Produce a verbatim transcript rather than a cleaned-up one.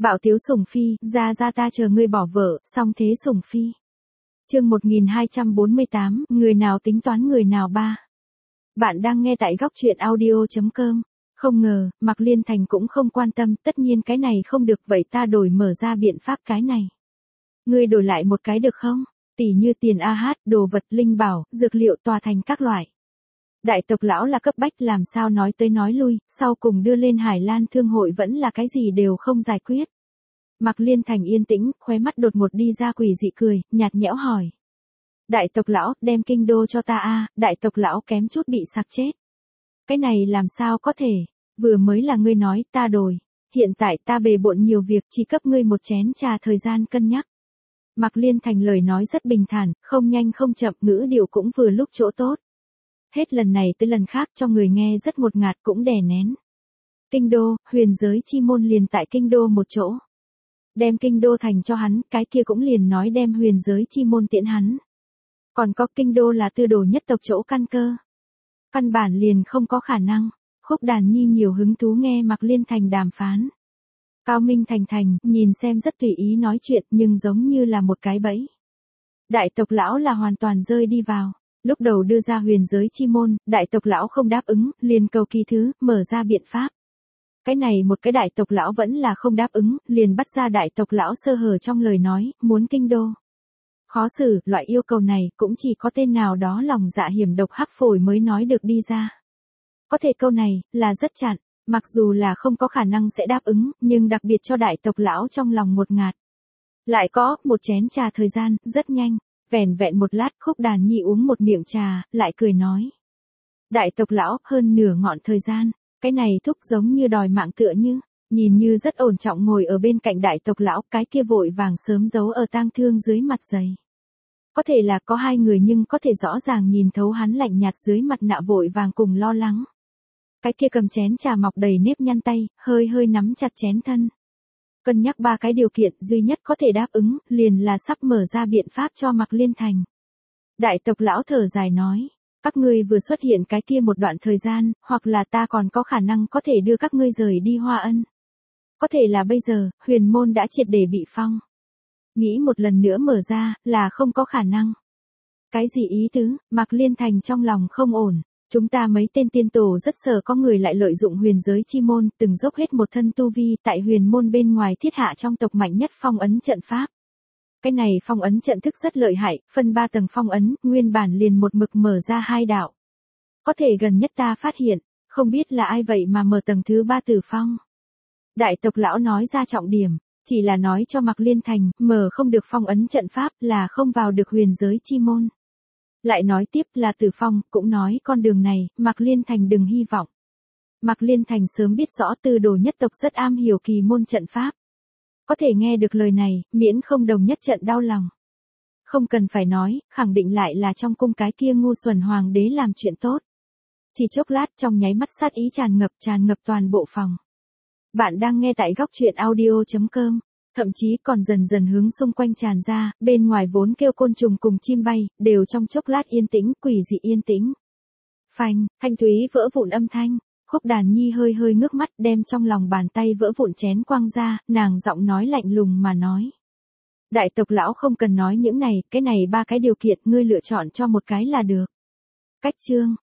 Bạo tiếu sủng phi, ra ra ta chờ ngươi bỏ vợ, xong thế sủng phi. Chương một nghìn hai trăm bốn mươi tám, người nào tính toán người nào ba. Bạn đang nghe tại góc truyện audio chấm com. Không ngờ, Mạc Liên Thành cũng không quan tâm, tất nhiên cái này không được vậy ta đổi mở ra biện pháp cái này. Ngươi đổi lại một cái được không? Tỷ như tiền a hát, đồ vật linh bảo, dược liệu tòa thành các loại. Đại tộc lão là cấp bách làm sao nói tới nói lui, sau cùng đưa lên Hải Lan thương hội vẫn là cái gì đều không giải quyết. Mạc Liên Thành yên tĩnh, khóe mắt đột ngột đi ra quỷ dị cười, nhạt nhẽo hỏi. Đại tộc lão, đem kinh đô cho ta a, đại tộc lão kém chút bị sặc chết. Cái này làm sao có thể, vừa mới là ngươi nói, ta đổi. Hiện tại ta bề bộn nhiều việc, chỉ cấp ngươi một chén trà thời gian cân nhắc. Mạc Liên Thành lời nói rất bình thản, không nhanh không chậm, ngữ điệu cũng vừa lúc chỗ tốt. Hết lần này tới lần khác cho người nghe rất ngột ngạt cũng đè nén. Kinh đô, huyền giới chi môn liền tại kinh đô một chỗ. Đem kinh đô thành cho hắn, cái kia cũng liền nói đem huyền giới chi môn tiễn hắn. Còn có kinh đô là tư đồ nhất tộc chỗ căn cơ. Căn bản liền không có khả năng. Khúc Đàn Nhi nhiều hứng thú nghe Mạc Liên Thành đàm phán. Cao Minh Thành Thành, nhìn xem rất tùy ý nói chuyện nhưng giống như là một cái bẫy. Đại tộc lão là hoàn toàn rơi đi vào. Lúc đầu đưa ra huyền giới chi môn, đại tộc lão không đáp ứng, liền cầu kỳ thứ, mở ra biện pháp. Cái này một cái đại tộc lão vẫn là không đáp ứng, liền bắt ra đại tộc lão sơ hở trong lời nói, muốn kinh đô. Khó xử, loại yêu cầu này cũng chỉ có tên nào đó lòng dạ hiểm độc hắc phổi mới nói được đi ra. Có thể câu này, là rất chặn, mặc dù là không có khả năng sẽ đáp ứng, nhưng đặc biệt cho đại tộc lão trong lòng ngột ngạt. Lại có, một chén trà thời gian, rất nhanh, vẻn vẹn một lát Khúc Đàn Nhi uống một miệng trà, lại cười nói. Đại tộc lão, hơn nửa ngọn thời gian, cái này thúc giống như đòi mạng tựa như, nhìn như rất ổn trọng ngồi ở bên cạnh đại tộc lão, cái kia vội vàng sớm giấu ở tang thương dưới mặt giày. Có thể là có hai người nhưng có thể rõ ràng nhìn thấu hắn lạnh nhạt dưới mặt nạ vội vàng cùng lo lắng. Cái kia cầm chén trà mọc đầy nếp nhăn tay, hơi hơi nắm chặt chén thân. Cân nhắc ba cái điều kiện duy nhất có thể đáp ứng, liền là sắp mở ra biện pháp cho Mạc Liên Thành. Đại tộc lão thở dài nói, các ngươi vừa xuất hiện cái kia một đoạn thời gian, hoặc là ta còn có khả năng có thể đưa các ngươi rời đi Hoa Ân. Có thể là bây giờ, huyền môn đã triệt để bị phong. Nghĩ một lần nữa mở ra, là không có khả năng. Cái gì ý tứ, Mạc Liên Thành trong lòng không ổn. Chúng ta mấy tên tiên tổ rất sợ có người lại lợi dụng huyền giới chi môn, từng dốc hết một thân tu vi tại huyền môn bên ngoài thiết hạ trong tộc mạnh nhất phong ấn trận pháp. Cái này phong ấn trận thức rất lợi hại, phân ba tầng phong ấn, nguyên bản liền một mực mở ra hai đạo. Có thể gần nhất ta phát hiện, không biết là ai vậy mà mở tầng thứ ba tử phong. Đại tộc lão nói ra trọng điểm, chỉ là nói cho Mạc Liên Thành, mở không được phong ấn trận pháp là không vào được huyền giới chi môn. Lại nói tiếp là Tử Phong, cũng nói con đường này, Mạc Liên Thành đừng hy vọng. Mạc Liên Thành sớm biết rõ Tư đồ nhất tộc rất am hiểu kỳ môn trận pháp. Có thể nghe được lời này, miễn không đồng nhất trận đau lòng. Không cần phải nói, khẳng định lại là trong cung cái kia ngu xuẩn hoàng đế làm chuyện tốt. Chỉ chốc lát trong nháy mắt sát ý tràn ngập tràn ngập toàn bộ phòng. Bạn đang nghe tại góc truyện audio chấm com. Thậm chí còn dần dần hướng xung quanh tràn ra, bên ngoài vốn kêu côn trùng cùng chim bay, đều trong chốc lát yên tĩnh, quỷ dị yên tĩnh. Phanh, thanh thúy vỡ vụn âm thanh, Khúc Đàn Nhi hơi hơi ngước mắt đem trong lòng bàn tay vỡ vụn chén quăng ra, nàng giọng nói lạnh lùng mà nói. Đại tộc lão không cần nói những này, cái này ba cái điều kiện ngươi lựa chọn cho một cái là được. Cách chương,